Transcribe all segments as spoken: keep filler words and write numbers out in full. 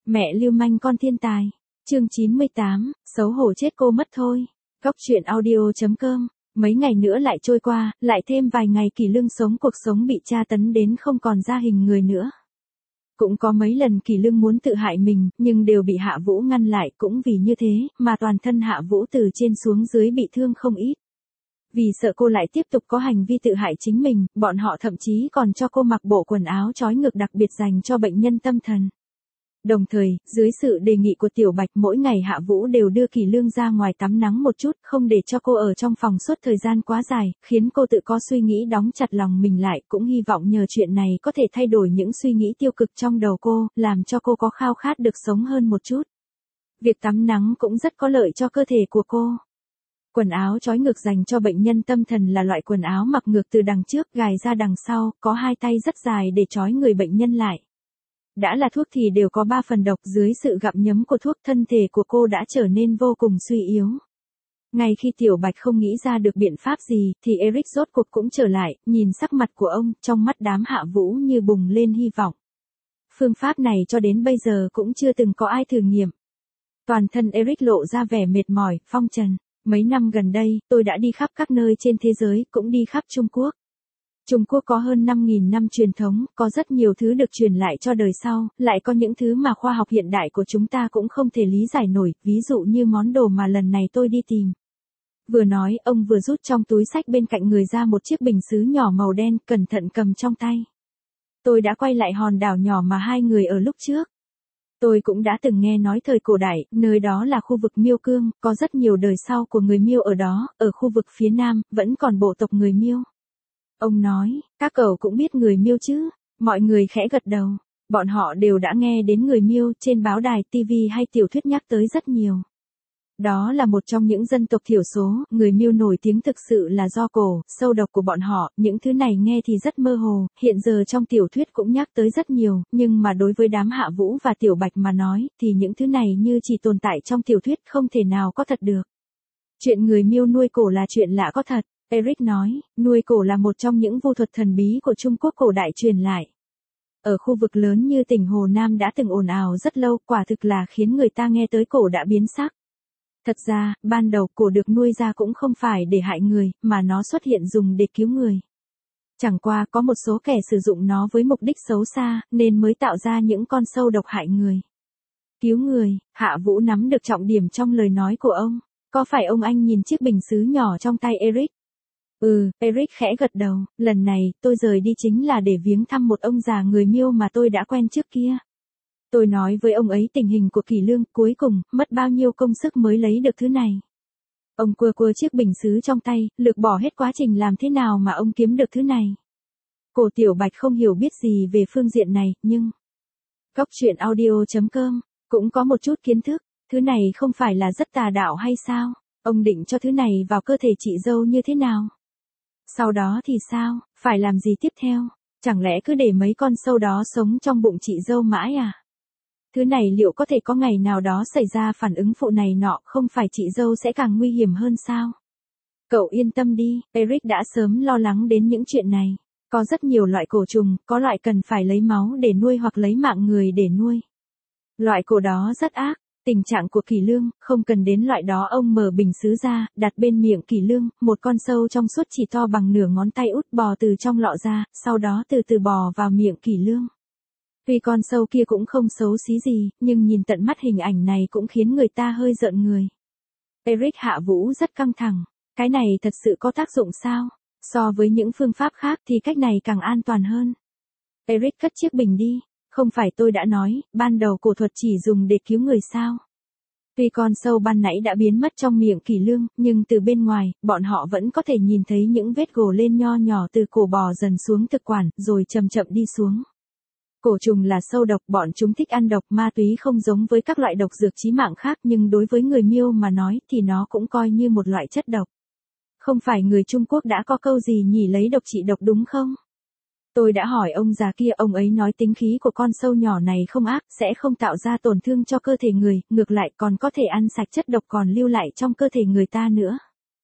Mẹ lưu manh con thiên tài. Chương chín mươi tám, xấu hổ chết cô mất thôi. Góc truyện audio chấm com. Mấy ngày nữa lại trôi qua, lại thêm vài ngày Kỳ Lương sống cuộc sống bị tra tấn đến không còn ra hình người nữa. Cũng có mấy lần Kỳ Lương muốn tự hại mình, nhưng đều bị Hạ Vũ ngăn lại, cũng vì như thế, mà toàn thân Hạ Vũ từ trên xuống dưới bị thương không ít. Vì sợ cô lại tiếp tục có hành vi tự hại chính mình, bọn họ thậm chí còn cho cô mặc bộ quần áo trói ngực đặc biệt dành cho bệnh nhân tâm thần. Đồng thời, dưới sự đề nghị của Tiểu Bạch, mỗi ngày Hạ Vũ đều đưa Kỳ Lương ra ngoài tắm nắng một chút, không để cho cô ở trong phòng suốt thời gian quá dài, khiến cô tự có suy nghĩ đóng chặt lòng mình lại, cũng hy vọng nhờ chuyện này có thể thay đổi những suy nghĩ tiêu cực trong đầu cô, làm cho cô có khao khát được sống hơn một chút. Việc tắm nắng cũng rất có lợi cho cơ thể của cô. Quần áo trói ngực dành cho bệnh nhân tâm thần là loại quần áo mặc ngược từ đằng trước gài ra đằng sau, có hai tay rất dài để trói người bệnh nhân lại. Đã là thuốc thì đều có ba phần độc, dưới sự gặm nhấm của thuốc thân thể của cô đã trở nên vô cùng suy yếu. Ngay khi Tiểu Bạch không nghĩ ra được biện pháp gì, thì Eric rốt cuộc cũng trở lại, nhìn sắc mặt của ông, trong mắt đám Hạ Vũ như bùng lên hy vọng. Phương pháp này cho đến bây giờ cũng chưa từng có ai thử nghiệm. Toàn thân Eric lộ ra vẻ mệt mỏi, phong trần. Mấy năm gần đây, tôi đã đi khắp các nơi trên thế giới, cũng đi khắp Trung Quốc. Trung Quốc có hơn năm nghìn năm truyền thống, có rất nhiều thứ được truyền lại cho đời sau, lại có những thứ mà khoa học hiện đại của chúng ta cũng không thể lý giải nổi, ví dụ như món đồ mà lần này tôi đi tìm. Vừa nói, ông vừa rút trong túi xách bên cạnh người ra một chiếc bình sứ nhỏ màu đen, cẩn thận cầm trong tay. Tôi đã quay lại hòn đảo nhỏ mà hai người ở lúc trước. Tôi cũng đã từng nghe nói thời cổ đại, nơi đó là khu vực Miêu Cương, có rất nhiều đời sau của người Miêu ở đó, ở khu vực phía Nam, vẫn còn bộ tộc người Miêu. Ông nói, các cậu cũng biết người Miêu chứ? Mọi người khẽ gật đầu. Bọn họ đều đã nghe đến người Miêu trên báo đài, ti vi hay tiểu thuyết nhắc tới rất nhiều. Đó là một trong những dân tộc thiểu số, người Miêu nổi tiếng thực sự là do cổ, sâu độc của bọn họ, những thứ này nghe thì rất mơ hồ, hiện giờ trong tiểu thuyết cũng nhắc tới rất nhiều, nhưng mà đối với đám Hạ Vũ và Tiểu Bạch mà nói, thì những thứ này như chỉ tồn tại trong tiểu thuyết, không thể nào có thật được. Chuyện người Miêu nuôi cổ là chuyện lạ có thật, Eric nói, nuôi cổ là một trong những vu thuật thần bí của Trung Quốc cổ đại truyền lại. Ở khu vực lớn như tỉnh Hồ Nam đã từng ồn ào rất lâu, quả thực là khiến người ta nghe tới cổ đã biến sắc. Thật ra, ban đầu cổ được nuôi ra cũng không phải để hại người, mà nó xuất hiện dùng để cứu người. Chẳng qua có một số kẻ sử dụng nó với mục đích xấu xa, nên mới tạo ra những con sâu độc hại người. Cứu người, Hạ Vũ nắm được trọng điểm trong lời nói của ông. Có phải ông anh nhìn chiếc bình sứ nhỏ trong tay Eric? Ừ, Eric khẽ gật đầu, lần này, tôi rời đi chính là để viếng thăm một ông già người Miêu mà tôi đã quen trước kia. Tôi nói với ông ấy tình hình của Kỳ Lương, cuối cùng, mất bao nhiêu công sức mới lấy được thứ này. Ông cua cua chiếc bình sứ trong tay, lược bỏ hết quá trình làm thế nào mà ông kiếm được thứ này. Cổ Tiểu Bạch không hiểu biết gì về phương diện này, nhưng... Góc truyện audio chấm com, cũng có một chút kiến thức, thứ này không phải là rất tà đạo hay sao? Ông định cho thứ này vào cơ thể chị dâu như thế nào? Sau đó thì sao, phải làm gì tiếp theo? Chẳng lẽ cứ để mấy con sâu đó sống trong bụng chị dâu mãi à? Thứ này liệu có thể có ngày nào đó xảy ra phản ứng phụ này nọ, không phải chị dâu sẽ càng nguy hiểm hơn sao? Cậu yên tâm đi, Eric đã sớm lo lắng đến những chuyện này. Có rất nhiều loại cổ trùng, có loại cần phải lấy máu để nuôi hoặc lấy mạng người để nuôi. Loại cổ đó rất ác. Tình trạng của Kỳ Lương, không cần đến loại đó. Ông mở bình sứ ra, đặt bên miệng Kỳ Lương, một con sâu trong suốt chỉ to bằng nửa ngón tay út bò từ trong lọ ra, sau đó từ từ bò vào miệng Kỳ Lương. Tuy con sâu kia cũng không xấu xí gì, nhưng nhìn tận mắt hình ảnh này cũng khiến người ta hơi rợn người. Eric Hạ Vũ rất căng thẳng, cái này thật sự có tác dụng sao? So với những phương pháp khác thì cách này càng an toàn hơn. Eric cất chiếc bình đi. Không phải tôi đã nói, ban đầu cổ thuật chỉ dùng để cứu người sao? Tuy con sâu ban nãy đã biến mất trong miệng Kỳ Lương, nhưng từ bên ngoài, bọn họ vẫn có thể nhìn thấy những vết gồ lên nho nhỏ từ cổ bò dần xuống thực quản, rồi chậm chậm đi xuống. Cổ trùng là sâu độc, bọn chúng thích ăn độc, ma túy không giống với các loại độc dược chí mạng khác, nhưng đối với người Miêu mà nói thì nó cũng coi như một loại chất độc. Không phải người Trung Quốc đã có câu gì nhỉ, lấy độc trị độc đúng không? Tôi đã hỏi ông già kia, ông ấy nói tính khí của con sâu nhỏ này không ác, sẽ không tạo ra tổn thương cho cơ thể người, ngược lại còn có thể ăn sạch chất độc còn lưu lại trong cơ thể người ta nữa.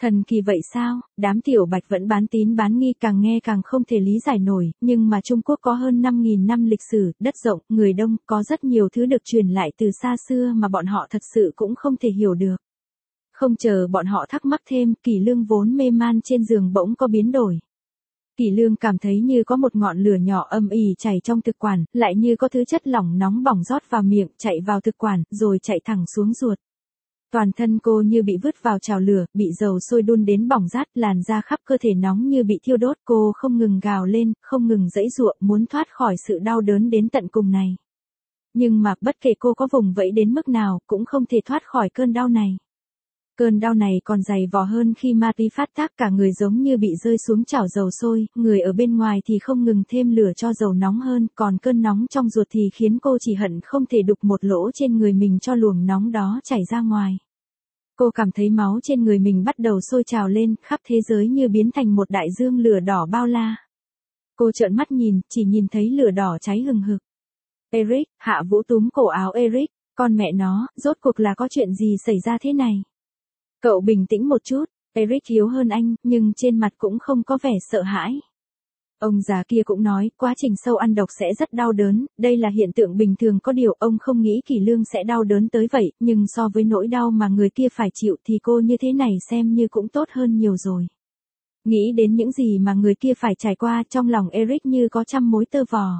Thần kỳ vậy sao, đám Tiểu Bạch vẫn bán tín bán nghi càng nghe càng không thể lý giải nổi, nhưng mà Trung Quốc có hơn năm nghìn năm lịch sử, đất rộng, người đông, có rất nhiều thứ được truyền lại từ xa xưa mà bọn họ thật sự cũng không thể hiểu được. Không chờ bọn họ thắc mắc thêm, Kỷ Lương vốn mê man trên giường bỗng có biến đổi. Kỷ Lương cảm thấy như có một ngọn lửa nhỏ âm ỉ chảy trong thực quản, lại như có thứ chất lỏng nóng bỏng rót vào miệng, chạy vào thực quản, rồi chạy thẳng xuống ruột. Toàn thân cô như bị vứt vào chảo lửa, bị dầu sôi đun đến bỏng rát, làn da khắp cơ thể nóng như bị thiêu đốt, cô không ngừng gào lên, không ngừng giãy giụa, muốn thoát khỏi sự đau đớn đến tận cùng này. Nhưng mà, bất kể cô có vùng vẫy đến mức nào, cũng không thể thoát khỏi cơn đau này. Cơn đau này còn dày vò hơn khi ma túy phát tác, cả người giống như bị rơi xuống chảo dầu sôi, người ở bên ngoài thì không ngừng thêm lửa cho dầu nóng hơn, còn cơn nóng trong ruột thì khiến cô chỉ hận không thể đục một lỗ trên người mình cho luồng nóng đó chảy ra ngoài. Cô cảm thấy máu trên người mình bắt đầu sôi trào lên, khắp thế giới như biến thành một đại dương lửa đỏ bao la. Cô trợn mắt nhìn, chỉ nhìn thấy lửa đỏ cháy hừng hực. Eric, Hạ Vũ túm cổ áo Eric, con mẹ nó, rốt cuộc là có chuyện gì xảy ra thế này? Cậu bình tĩnh một chút, Eric yếu hơn anh, nhưng trên mặt cũng không có vẻ sợ hãi. Ông già kia cũng nói, quá trình sâu ăn độc sẽ rất đau đớn, đây là hiện tượng bình thường, có điều ông không nghĩ Kỷ Lương sẽ đau đớn tới vậy, nhưng so với nỗi đau mà người kia phải chịu thì cô như thế này xem như cũng tốt hơn nhiều rồi. Nghĩ đến những gì mà người kia phải trải qua, trong lòng Eric như có trăm mối tơ vò.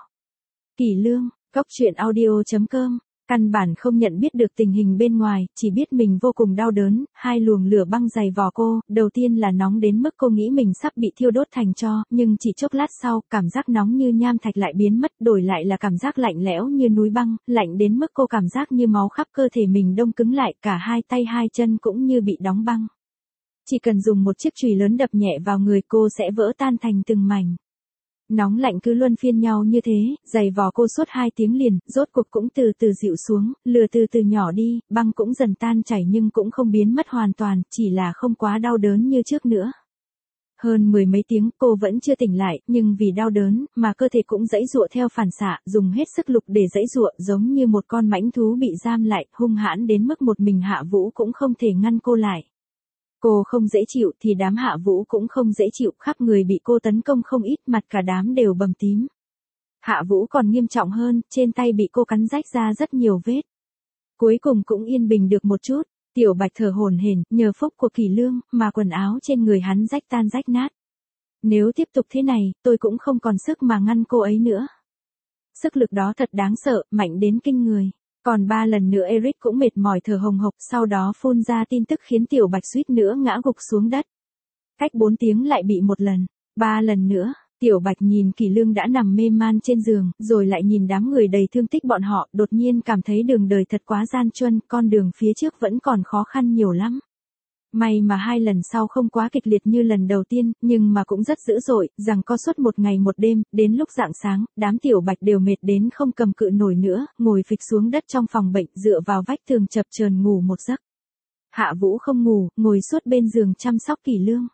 Kỷ Lương, Cốc Truyện Audio chấm com. Căn bản không nhận biết được tình hình bên ngoài, chỉ biết mình vô cùng đau đớn, hai luồng lửa băng dày vò cô, đầu tiên là nóng đến mức cô nghĩ mình sắp bị thiêu đốt thành tro, nhưng chỉ chốc lát sau, cảm giác nóng như nham thạch lại biến mất, đổi lại là cảm giác lạnh lẽo như núi băng, lạnh đến mức cô cảm giác như máu khắp cơ thể mình đông cứng lại, cả hai tay hai chân cũng như bị đóng băng. Chỉ cần dùng một chiếc chùy lớn đập nhẹ vào người cô sẽ vỡ tan thành từng mảnh. Nóng lạnh cứ luân phiên nhau như thế, dày vò cô suốt hai tiếng liền, rốt cuộc cũng từ từ dịu xuống, lửa từ từ nhỏ đi, băng cũng dần tan chảy nhưng cũng không biến mất hoàn toàn, chỉ là không quá đau đớn như trước nữa. Hơn mười mấy tiếng cô vẫn chưa tỉnh lại, nhưng vì đau đớn, mà cơ thể cũng giãy giụa theo phản xạ, dùng hết sức lực để giãy giụa, giống như một con mãnh thú bị giam lại, hung hãn đến mức một mình Hạ Vũ cũng không thể ngăn cô lại. Cô không dễ chịu thì đám Hạ Vũ cũng không dễ chịu, khắp người bị cô tấn công không ít, mặt cả đám đều bầm tím. Hạ Vũ còn nghiêm trọng hơn, trên tay bị cô cắn rách ra rất nhiều vết. Cuối cùng cũng yên bình được một chút, Tiểu Bạch thở hổn hển, nhờ phúc của Kỷ Lương, mà quần áo trên người hắn rách tan rách nát. Nếu tiếp tục thế này, tôi cũng không còn sức mà ngăn cô ấy nữa. Sức lực đó thật đáng sợ, mạnh đến kinh người. Còn ba lần nữa Eric cũng mệt mỏi thở hồng hộc, sau đó phun ra tin tức khiến Tiểu Bạch suýt nữa ngã gục xuống đất. Cách bốn tiếng lại bị một lần, ba lần nữa, Tiểu Bạch nhìn Kỷ Lương đã nằm mê man trên giường, rồi lại nhìn đám người đầy thương tích bọn họ, đột nhiên cảm thấy đường đời thật quá gian truân, con đường phía trước vẫn còn khó khăn nhiều lắm. May mà hai lần sau không quá kịch liệt như lần đầu tiên, nhưng mà cũng rất dữ dội, rằng có suốt một ngày một đêm, đến lúc rạng sáng, đám Tiểu Bạch đều mệt đến không cầm cự nổi nữa, ngồi phịch xuống đất trong phòng bệnh, dựa vào vách tường chập chờn ngủ một giấc. Hạ Vũ không ngủ, ngồi suốt bên giường chăm sóc Kỷ Lương.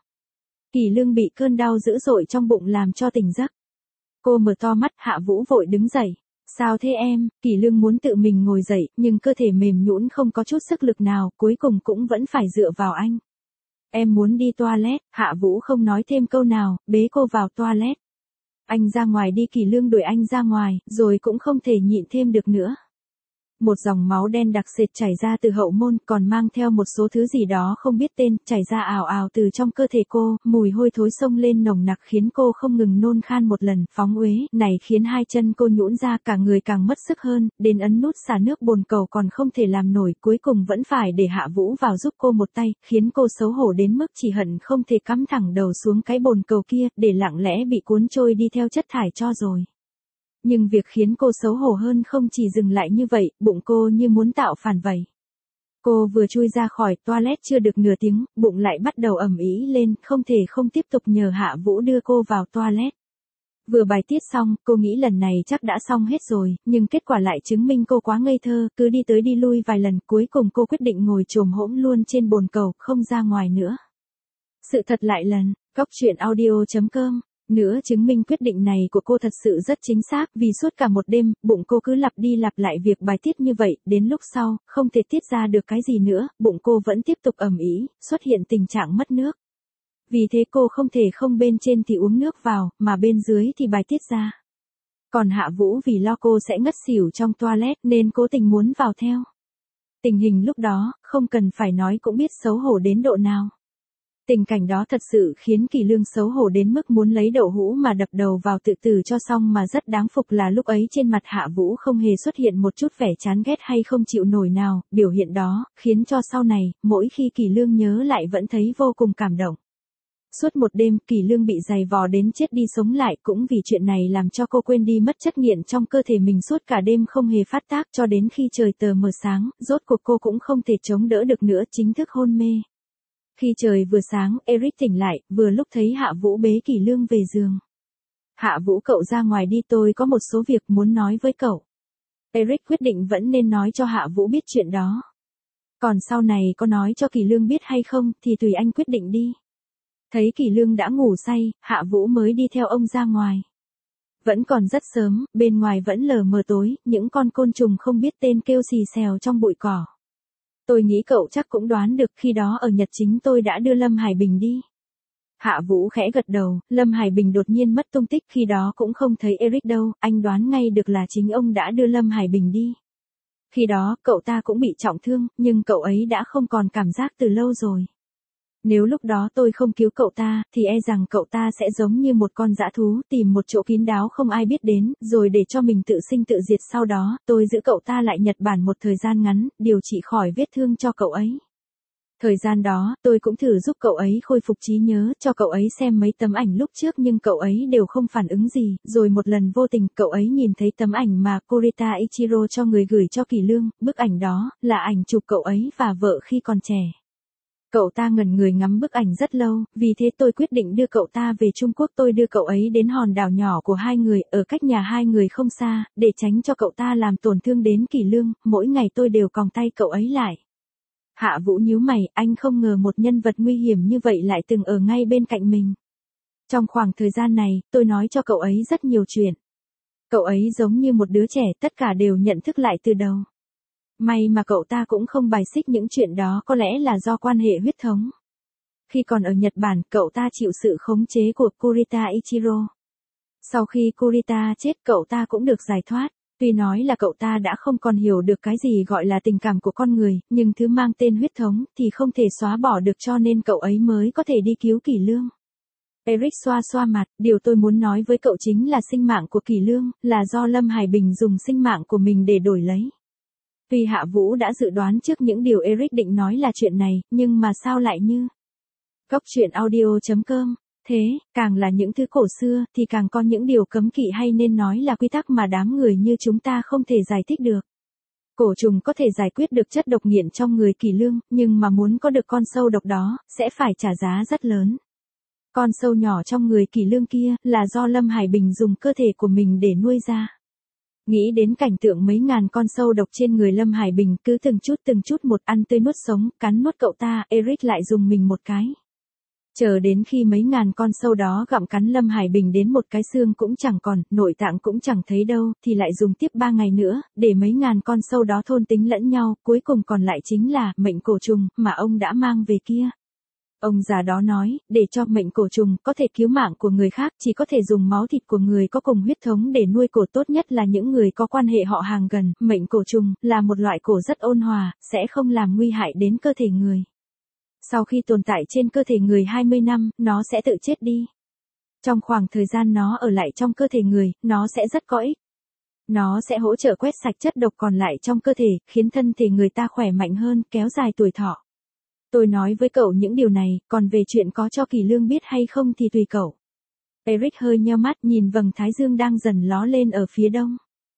Kỷ Lương bị cơn đau dữ dội trong bụng làm cho tỉnh giấc. Cô mở to mắt, Hạ Vũ vội đứng dậy. Sao thế em? Kỷ Lương muốn tự mình ngồi dậy, nhưng cơ thể mềm nhũn không có chút sức lực nào, cuối cùng cũng vẫn phải dựa vào anh. Em muốn đi toilet, Hạ Vũ không nói thêm câu nào, bế cô vào toilet. Anh ra ngoài đi, Kỷ Lương đuổi anh ra ngoài, rồi cũng không thể nhịn thêm được nữa. Một dòng máu đen đặc sệt chảy ra từ hậu môn, còn mang theo một số thứ gì đó không biết tên, chảy ra ào ào từ trong cơ thể cô, mùi hôi thối xông lên nồng nặc khiến cô không ngừng nôn khan một lần, phóng uế, này khiến hai chân cô nhũn ra, cả người càng mất sức hơn, đến ấn nút xả nước bồn cầu còn không thể làm nổi, cuối cùng vẫn phải để Hạ Vũ vào giúp cô một tay, khiến cô xấu hổ đến mức chỉ hận không thể cắm thẳng đầu xuống cái bồn cầu kia, để lặng lẽ bị cuốn trôi đi theo chất thải cho rồi. Nhưng việc khiến cô xấu hổ hơn không chỉ dừng lại như vậy, bụng cô như muốn tạo phản vậy. Cô vừa chui ra khỏi toilet chưa được nửa tiếng, bụng lại bắt đầu ầm ĩ lên, không thể không tiếp tục nhờ Hạ Vũ đưa cô vào toilet. Vừa bài tiết xong, cô nghĩ lần này chắc đã xong hết rồi, nhưng kết quả lại chứng minh cô quá ngây thơ, cứ đi tới đi lui vài lần, cuối cùng cô quyết định ngồi chồm hỗn luôn trên bồn cầu, không ra ngoài nữa. Sự thật lại lần, Cốc Truyện Audio chấm com Nữa chứng minh quyết định này của cô thật sự rất chính xác, vì suốt cả một đêm, bụng cô cứ lặp đi lặp lại việc bài tiết như vậy, đến lúc sau, không thể tiết ra được cái gì nữa, bụng cô vẫn tiếp tục ầm ĩ, xuất hiện tình trạng mất nước. Vì thế cô không thể không bên trên thì uống nước vào, mà bên dưới thì bài tiết ra. Còn Hạ Vũ vì lo cô sẽ ngất xỉu trong toilet nên cố tình muốn vào theo. Tình hình lúc đó, không cần phải nói cũng biết xấu hổ đến độ nào. Tình cảnh đó thật sự khiến Kỳ Lương xấu hổ đến mức muốn lấy đậu hũ mà đập đầu vào tự tử cho xong, mà rất đáng phục là lúc ấy trên mặt Hạ Vũ không hề xuất hiện một chút vẻ chán ghét hay không chịu nổi nào, biểu hiện đó, khiến cho sau này, mỗi khi Kỳ Lương nhớ lại vẫn thấy vô cùng cảm động. Suốt một đêm, Kỳ Lương bị giày vò đến chết đi sống lại, cũng vì chuyện này làm cho cô quên đi mất chất nghiện trong cơ thể mình, suốt cả đêm không hề phát tác, cho đến khi trời tờ mờ sáng, rốt cuộc cô cũng không thể chống đỡ được nữa, chính thức hôn mê. Khi trời vừa sáng, Eric tỉnh lại, vừa lúc thấy Hạ Vũ bế Kỳ Lương về giường. Hạ Vũ, cậu ra ngoài đi, tôi có một số việc muốn nói với cậu. Eric quyết định vẫn nên nói cho Hạ Vũ biết chuyện đó. Còn sau này có nói cho Kỳ Lương biết hay không, thì tùy anh quyết định đi. Thấy Kỳ Lương đã ngủ say, Hạ Vũ mới đi theo ông ra ngoài. Vẫn còn rất sớm, bên ngoài vẫn lờ mờ tối, những con côn trùng không biết tên kêu xì xèo trong bụi cỏ. Tôi nghĩ cậu chắc cũng đoán được, khi đó ở Nhật chính tôi đã đưa Lâm Hải Bình đi. Hạ Vũ khẽ gật đầu, Lâm Hải Bình đột nhiên mất tung tích, khi đó cũng không thấy Eric đâu, anh đoán ngay được là chính ông đã đưa Lâm Hải Bình đi. Khi đó, cậu ta cũng bị trọng thương, nhưng cậu ấy đã không còn cảm giác từ lâu rồi. Nếu lúc đó tôi không cứu cậu ta, thì e rằng cậu ta sẽ giống như một con dã thú, tìm một chỗ kín đáo không ai biết đến, rồi để cho mình tự sinh tự diệt. Sau đó, tôi giữ cậu ta lại Nhật Bản một thời gian ngắn, điều trị khỏi vết thương cho cậu ấy. Thời gian đó, tôi cũng thử giúp cậu ấy khôi phục trí nhớ, cho cậu ấy xem mấy tấm ảnh lúc trước nhưng cậu ấy đều không phản ứng gì, rồi một lần vô tình cậu ấy nhìn thấy tấm ảnh mà Kurita Ichiro cho người gửi cho Kỳ Lương, bức ảnh đó, là ảnh chụp cậu ấy và vợ khi còn trẻ. Cậu ta ngẩn người ngắm bức ảnh rất lâu, vì thế tôi quyết định đưa cậu ta về Trung Quốc. Tôi đưa cậu ấy đến hòn đảo nhỏ của hai người, ở cách nhà hai người không xa, để tránh cho cậu ta làm tổn thương đến Kỳ Lương, mỗi ngày tôi đều còng tay cậu ấy lại. Hạ Vũ nhíu mày, anh không ngờ một nhân vật nguy hiểm như vậy lại từng ở ngay bên cạnh mình. Trong khoảng thời gian này, tôi nói cho cậu ấy rất nhiều chuyện. Cậu ấy giống như một đứa trẻ, tất cả đều nhận thức lại từ đầu. May mà cậu ta cũng không bài xích những chuyện đó, có lẽ là do quan hệ huyết thống. Khi còn ở Nhật Bản, cậu ta chịu sự khống chế của Kurita Ichiro. Sau khi Kurita chết, cậu ta cũng được giải thoát. Tuy nói là cậu ta đã không còn hiểu được cái gì gọi là tình cảm của con người, nhưng thứ mang tên huyết thống thì không thể xóa bỏ được, cho nên cậu ấy mới có thể đi cứu Kỳ Lương. Eric xoa xoa mặt, điều tôi muốn nói với cậu chính là sinh mạng của Kỳ Lương, là do Lâm Hải Bình dùng sinh mạng của mình để đổi lấy. Tuy Hạ Vũ đã dự đoán trước những điều Eric định nói là chuyện này, nhưng mà sao lại như... Góc truyện audio chấm com. Thế, càng là những thứ cổ xưa, thì càng có những điều cấm kỵ, hay nên nói là quy tắc mà đám người như chúng ta không thể giải thích được. Cổ trùng có thể giải quyết được chất độc nghiện trong người Kỳ Lương, nhưng mà muốn có được con sâu độc đó, sẽ phải trả giá rất lớn. Con sâu nhỏ trong người Kỳ Lương kia, là do Lâm Hải Bình dùng cơ thể của mình để nuôi ra. Nghĩ đến cảnh tượng mấy ngàn con sâu độc trên người Lâm Hải Bình, cứ từng chút từng chút một ăn tươi nuốt sống, cắn nuốt cậu ta, Eric lại dùng mình một cái. Chờ đến khi mấy ngàn con sâu đó gặm cắn Lâm Hải Bình đến một cái xương cũng chẳng còn, nội tạng cũng chẳng thấy đâu, thì lại dùng tiếp ba ngày nữa, để mấy ngàn con sâu đó thôn tính lẫn nhau, cuối cùng còn lại chính là mệnh cổ trùng, mà ông đã mang về kia. Ông già đó nói, để cho mệnh cổ trùng có thể cứu mạng của người khác, chỉ có thể dùng máu thịt của người có cùng huyết thống để nuôi cổ, tốt nhất là những người có quan hệ họ hàng gần. Mệnh cổ trùng là một loại cổ rất ôn hòa, sẽ không làm nguy hại đến cơ thể người. Sau khi tồn tại trên cơ thể người hai mươi năm, nó sẽ tự chết đi. Trong khoảng thời gian nó ở lại trong cơ thể người, nó sẽ rất có ích. Nó sẽ hỗ trợ quét sạch chất độc còn lại trong cơ thể, khiến thân thể người ta khỏe mạnh hơn, kéo dài tuổi thọ. Tôi nói với cậu những điều này, còn về chuyện có cho Kỳ Lương biết hay không thì tùy cậu. Eric hơi nheo mắt nhìn vầng thái dương đang dần ló lên ở phía đông.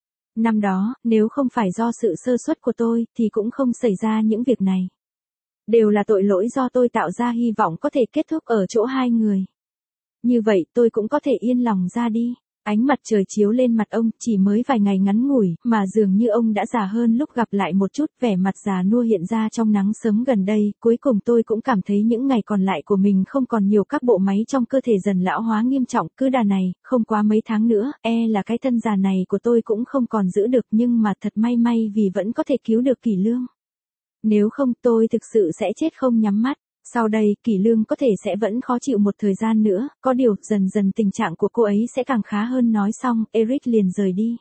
Năm đó, nếu không phải do sự sơ suất của tôi, thì cũng không xảy ra những việc này. Đều là tội lỗi do tôi tạo ra, hy vọng có thể kết thúc ở chỗ hai người. Như vậy tôi cũng có thể yên lòng ra đi. Ánh mặt trời chiếu lên mặt ông, chỉ mới vài ngày ngắn ngủi, mà dường như ông đã già hơn lúc gặp lại một chút, vẻ mặt già nua hiện ra trong nắng sớm gần đây, cuối cùng tôi cũng cảm thấy những ngày còn lại của mình không còn nhiều, các bộ máy trong cơ thể dần lão hóa nghiêm trọng, cứ đà này, không quá mấy tháng nữa, e là cái thân già này của tôi cũng không còn giữ được, nhưng mà thật may may vì vẫn có thể cứu được Kỷ Lương. Nếu không tôi thực sự sẽ chết không nhắm mắt. Sau đây, Kỷ Lương có thể sẽ vẫn khó chịu một thời gian nữa, có điều, dần dần tình trạng của cô ấy sẽ càng khá hơn. Nói xong, Eric liền rời đi.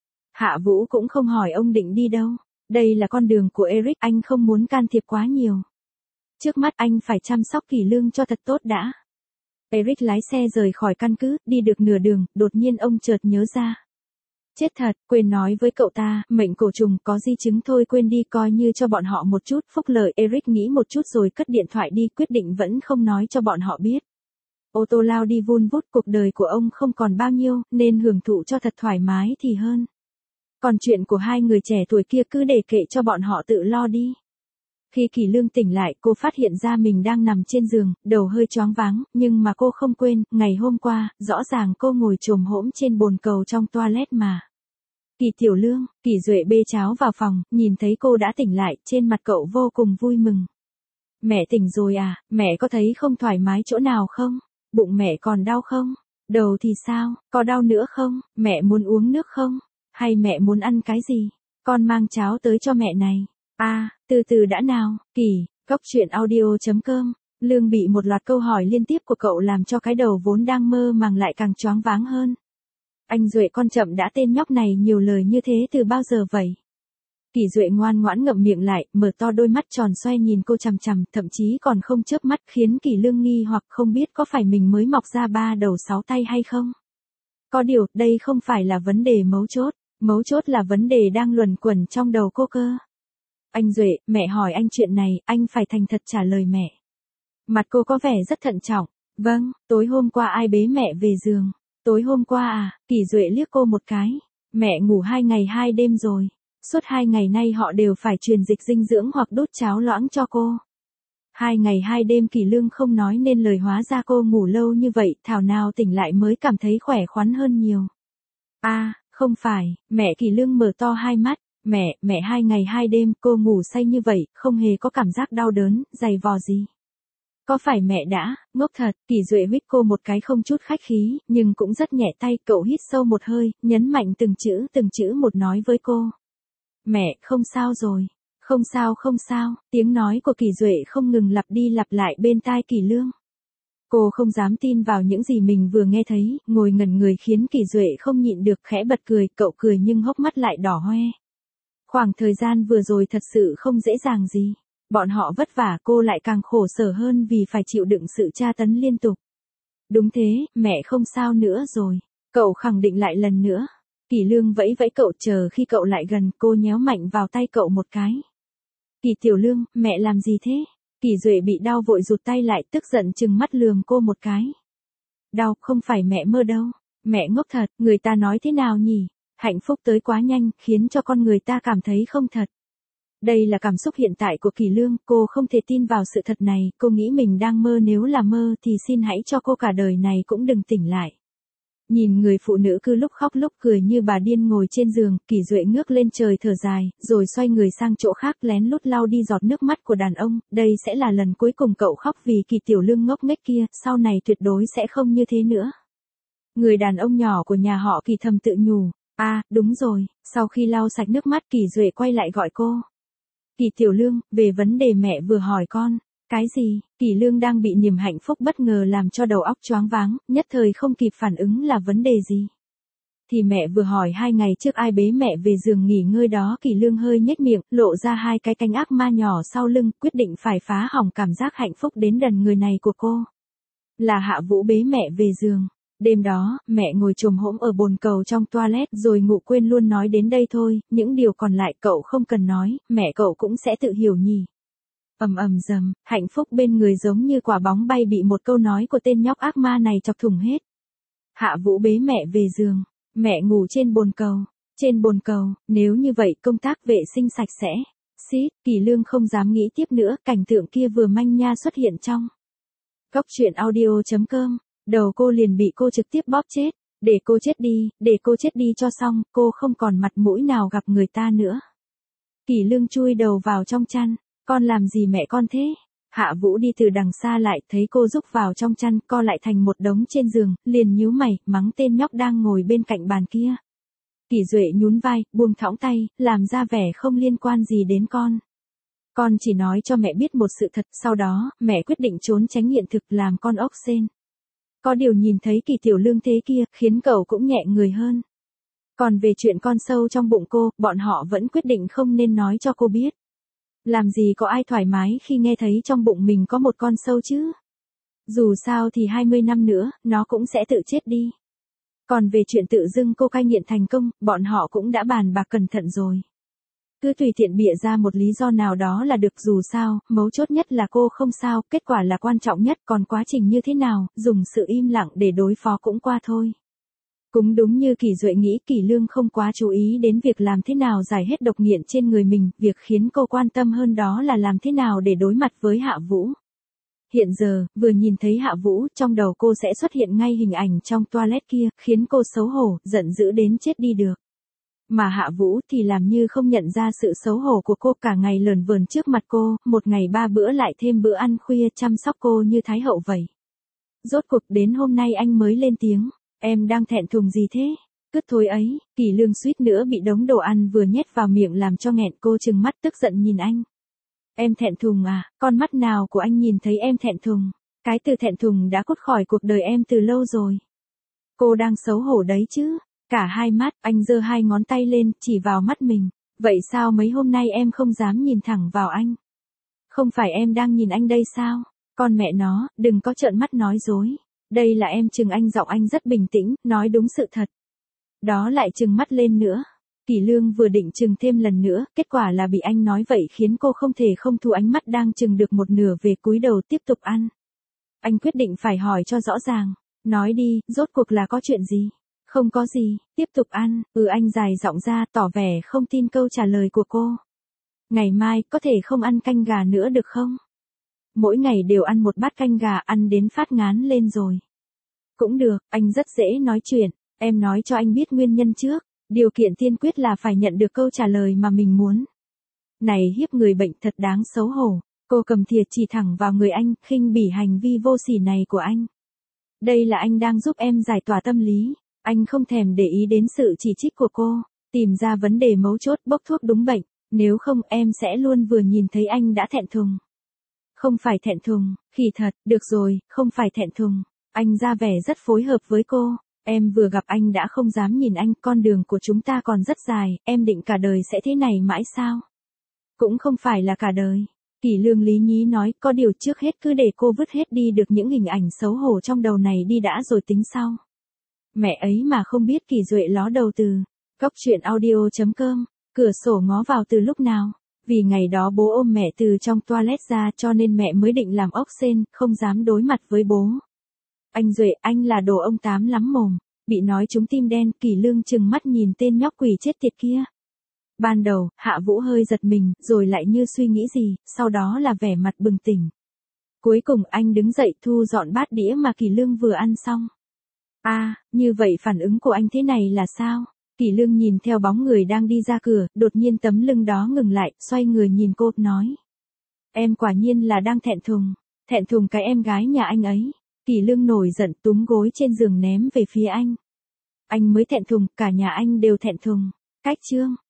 Hạ Vũ cũng không hỏi ông định đi đâu. Đây là con đường của Eric, anh không muốn can thiệp quá nhiều. Trước mắt anh phải chăm sóc Kỷ Lương cho thật tốt đã. Eric lái xe rời khỏi căn cứ, đi được nửa đường, đột nhiên ông chợt nhớ ra. Chết thật, quên nói với cậu ta, mệnh cổ trùng có di chứng thôi, quên đi, coi như cho bọn họ một chút phúc lợi. Eric nghĩ một chút rồi cất điện thoại đi, quyết định vẫn không nói cho bọn họ biết. Ô tô lao đi vun vút, cuộc đời của ông không còn bao nhiêu, nên hưởng thụ cho thật thoải mái thì hơn. Còn chuyện của hai người trẻ tuổi kia cứ để kệ cho bọn họ tự lo đi. Khi Kỷ Lương tỉnh lại, cô phát hiện ra mình đang nằm trên giường, đầu hơi choáng váng, nhưng mà cô không quên, ngày hôm qua, rõ ràng cô ngồi chồm hổm trên bồn cầu trong toilet mà. Kỷ Tiểu Lương, Kỷ Duệ bê cháo vào phòng, nhìn thấy cô đã tỉnh lại, trên mặt cậu vô cùng vui mừng. Mẹ tỉnh rồi à, mẹ có thấy không thoải mái chỗ nào không? Bụng mẹ còn đau không? Đầu thì sao, có đau nữa không? Mẹ muốn uống nước không? Hay mẹ muốn ăn cái gì? Con mang cháo tới cho mẹ này. À, từ từ đã nào, Kỷ, Cốc Truyện Audio chấm com. Lương bị một loạt câu hỏi liên tiếp của cậu làm cho cái đầu vốn đang mơ màng lại càng choáng váng hơn. Anh Duệ, con chậm đã, tên nhóc này nhiều lời như thế từ bao giờ vậy? Kỷ Duệ ngoan ngoãn ngậm miệng lại, mở to đôi mắt tròn xoe nhìn cô chằm chằm, thậm chí còn không chớp mắt, khiến Kỷ Lương nghi hoặc không biết có phải mình mới mọc ra ba đầu sáu tay hay không. Có điều, đây không phải là vấn đề mấu chốt, mấu chốt là vấn đề đang luẩn quẩn trong đầu cô cơ. Anh Duệ, mẹ hỏi anh chuyện này, anh phải thành thật trả lời mẹ. Mặt cô có vẻ rất thận trọng. Vâng, tối hôm qua ai bế mẹ về giường? Tối hôm qua à? Kỷ Duệ liếc cô một cái. Mẹ ngủ hai ngày hai đêm rồi. Suốt hai ngày nay họ đều phải truyền dịch dinh dưỡng hoặc đút cháo loãng cho cô. Hai ngày hai đêm, Kỷ Lương không nói nên lời, hóa ra cô ngủ lâu như vậy, thảo nào tỉnh lại mới cảm thấy khỏe khoắn hơn nhiều. À, không phải, mẹ. Kỷ Lương mở to hai mắt. Mẹ, mẹ hai ngày hai đêm, cô ngủ say như vậy, không hề có cảm giác đau đớn, dày vò gì. Có phải mẹ đã, ngốc thật? Kỷ Duệ huýt cô một cái không chút khách khí, nhưng cũng rất nhẹ tay, cậu hít sâu một hơi, nhấn mạnh từng chữ từng chữ một nói với cô. Mẹ, không sao rồi. Không sao không sao, tiếng nói của Kỷ Duệ không ngừng lặp đi lặp lại bên tai Kỷ Lương. Cô không dám tin vào những gì mình vừa nghe thấy, ngồi ngẩn người khiến Kỷ Duệ không nhịn được khẽ bật cười, cậu cười nhưng hốc mắt lại đỏ hoe. Khoảng thời gian vừa rồi thật sự không dễ dàng gì. Bọn họ vất vả, cô lại càng khổ sở hơn vì phải chịu đựng sự tra tấn liên tục. Đúng thế, mẹ không sao nữa rồi. Cậu khẳng định lại lần nữa. Kỷ Lương vẫy vẫy cậu, chờ khi cậu lại gần, cô nhéo mạnh vào tay cậu một cái. Kỷ Tiểu Lương, mẹ làm gì thế? Kỷ Duệ bị đau vội rụt tay lại, tức giận trừng mắt lườm cô một cái. Đau, không phải mẹ mơ đâu. Mẹ ngốc thật, người ta nói thế nào nhỉ? Hạnh phúc tới quá nhanh, khiến cho con người ta cảm thấy không thật. Đây là cảm xúc hiện tại của Kỷ Lương, cô không thể tin vào sự thật này, cô nghĩ mình đang mơ, nếu là mơ thì xin hãy cho cô cả đời này cũng đừng tỉnh lại. Nhìn người phụ nữ cứ lúc khóc lúc cười như bà điên ngồi trên giường, Kỷ Duệ ngước lên trời thở dài, rồi xoay người sang chỗ khác lén lút lau đi giọt nước mắt của đàn ông, đây sẽ là lần cuối cùng cậu khóc vì Kỷ Tiểu Lương ngốc nghếch kia, sau này tuyệt đối sẽ không như thế nữa. Người đàn ông nhỏ của nhà họ Kỷ thầm tự nhủ. À, đúng rồi, sau khi lau sạch nước mắt, Kỷ Duệ quay lại gọi cô. Kỷ Tiểu Lương, về vấn đề mẹ vừa hỏi con. Cái gì? Kỷ Lương đang bị niềm hạnh phúc bất ngờ làm cho đầu óc choáng váng, nhất thời không kịp phản ứng là vấn đề gì. Thì mẹ vừa hỏi hai ngày trước ai bế mẹ về giường nghỉ ngơi đó. Kỷ Lương hơi nhếch miệng, lộ ra hai cái cánh ác ma nhỏ sau lưng, quyết định phải phá hỏng cảm giác hạnh phúc đến đần người này của cô. Là Hạ Vũ bế mẹ về giường. Đêm đó, mẹ ngồi chồm hổm ở bồn cầu trong toilet rồi ngủ quên luôn. Nói đến đây thôi, những điều còn lại cậu không cần nói, mẹ cậu cũng sẽ tự hiểu nhỉ. Ầm ầm dầm, hạnh phúc bên người giống như quả bóng bay bị một câu nói của tên nhóc ác ma này chọc thủng hết. Hạ Vũ bế mẹ về giường, mẹ ngủ trên bồn cầu, trên bồn cầu, nếu như vậy công tác vệ sinh sạch sẽ. Xít, Kỷ Lương không dám nghĩ tiếp nữa, cảnh tượng kia vừa manh nha xuất hiện trong Cốc Truyện Audio chấm com. Đầu cô liền bị cô trực tiếp bóp chết. Để cô chết đi, để cô chết đi cho xong, cô không còn mặt mũi nào gặp người ta nữa. Kỷ Lương chui đầu vào trong chăn, con làm gì mẹ con thế? Hạ Vũ đi từ đằng xa lại, thấy cô rúc vào trong chăn, co lại thành một đống trên giường, liền nhíu mày, mắng tên nhóc đang ngồi bên cạnh bàn kia. Kỷ Duệ nhún vai, buông thõng tay, làm ra vẻ không liên quan gì đến con. Con chỉ nói cho mẹ biết một sự thật, sau đó, mẹ quyết định trốn tránh hiện thực làm con ốc sên. Có điều nhìn thấy Kỳ Tiểu Lương thế kia, khiến cậu cũng nhẹ người hơn. Còn về chuyện con sâu trong bụng cô, bọn họ vẫn quyết định không nên nói cho cô biết. Làm gì có ai thoải mái khi nghe thấy trong bụng mình có một con sâu chứ? Dù sao thì hai mươi năm nữa, nó cũng sẽ tự chết đi. Còn về chuyện tự dưng cô cai nghiện thành công, bọn họ cũng đã bàn bạc cẩn thận rồi. Cứ tùy tiện bịa ra một lý do nào đó là được, dù sao, mấu chốt nhất là cô không sao, kết quả là quan trọng nhất, còn quá trình như thế nào, dùng sự im lặng để đối phó cũng qua thôi. Cũng đúng như Kỷ Duệ nghĩ, Kỷ Lương không quá chú ý đến việc làm thế nào giải hết độc nghiện trên người mình, việc khiến cô quan tâm hơn đó là làm thế nào để đối mặt với Hạ Vũ. Hiện giờ, vừa nhìn thấy Hạ Vũ, trong đầu cô sẽ xuất hiện ngay hình ảnh trong toilet kia, khiến cô xấu hổ, giận dữ đến chết đi được. Mà Hạ Vũ thì làm như không nhận ra sự xấu hổ của cô, cả ngày lờn vờn trước mặt cô, một ngày ba bữa lại thêm bữa ăn khuya, chăm sóc cô như thái hậu vậy. Rốt cuộc đến hôm nay anh mới lên tiếng, em đang thẹn thùng gì thế? Cứ thôi ấy, Kỷ Lương suýt nữa bị đống đồ ăn vừa nhét vào miệng làm cho nghẹn, cô trừng mắt tức giận nhìn anh. Em thẹn thùng à, con mắt nào của anh nhìn thấy em thẹn thùng? Cái từ thẹn thùng đã cút khỏi cuộc đời em từ lâu rồi. Cô đang xấu hổ đấy chứ? Cả hai mắt, anh giơ hai ngón tay lên, chỉ vào mắt mình. Vậy sao mấy hôm nay em không dám nhìn thẳng vào anh? Không phải em đang nhìn anh đây sao? Con mẹ nó, đừng có trợn mắt nói dối. Đây là em chừng anh, giọng anh rất bình tĩnh, nói đúng sự thật. Đó lại trừng mắt lên nữa. Kỷ Lương vừa định trừng thêm lần nữa, kết quả là bị anh nói vậy khiến cô không thể không thu ánh mắt đang trừng được một nửa về, cúi đầu tiếp tục ăn. Anh quyết định phải hỏi cho rõ ràng. Nói đi, rốt cuộc là có chuyện gì? Không có gì, tiếp tục ăn. Ừ, anh dài giọng ra, tỏ vẻ không tin câu trả lời của cô. Ngày mai, có thể không ăn canh gà nữa được không? Mỗi ngày đều ăn một bát canh gà, ăn đến phát ngán lên rồi. Cũng được, anh rất dễ nói chuyện. Em nói cho anh biết nguyên nhân trước. Điều kiện tiên quyết là phải nhận được câu trả lời mà mình muốn. Này, hiếp người bệnh thật đáng xấu hổ. Cô cầm thìa chỉ thẳng vào người anh, khinh bỉ hành vi vô sỉ này của anh. Đây là anh đang giúp em giải tỏa tâm lý. Anh không thèm để ý đến sự chỉ trích của cô. Tìm ra vấn đề mấu chốt, bốc thuốc đúng bệnh. Nếu không em sẽ luôn vừa nhìn thấy anh đã thẹn thùng. Không phải thẹn thùng, khỉ thật, được rồi, không phải thẹn thùng. Anh ra vẻ rất phối hợp với cô. Em vừa gặp anh đã không dám nhìn anh, con đường của chúng ta còn rất dài, em định cả đời sẽ thế này mãi sao? Cũng không phải là cả đời. Kỷ Lương lý nhí nói, có điều trước hết cứ để cô vứt hết đi được những hình ảnh xấu hổ trong đầu này đi đã rồi tính sau. Mẹ ấy mà không biết Kỷ Duệ ló đầu từ Cóc truyện audio chấm com, cửa sổ ngó vào từ lúc nào. Vì ngày đó bố ôm mẹ từ trong toilet ra cho nên mẹ mới định làm ốc sên, không dám đối mặt với bố. Anh Duệ, anh là đồ ông tám lắm mồm. Bị nói trúng tim đen, Kỷ Lương trừng mắt nhìn tên nhóc quỷ chết tiệt kia. Ban đầu, Hạ Vũ hơi giật mình, rồi lại như suy nghĩ gì, sau đó là vẻ mặt bừng tỉnh. Cuối cùng anh đứng dậy thu dọn bát đĩa mà Kỷ Lương vừa ăn xong. À, như vậy phản ứng của anh thế này là sao? Kỷ Lương nhìn theo bóng người đang đi ra cửa, đột nhiên tấm lưng đó ngừng lại, xoay người nhìn cô, nói. Em quả nhiên là đang thẹn thùng, thẹn thùng cái em gái nhà anh ấy. Kỷ Lương nổi giận túm gối trên giường ném về phía anh. Anh mới thẹn thùng, cả nhà anh đều thẹn thùng. Cách chương.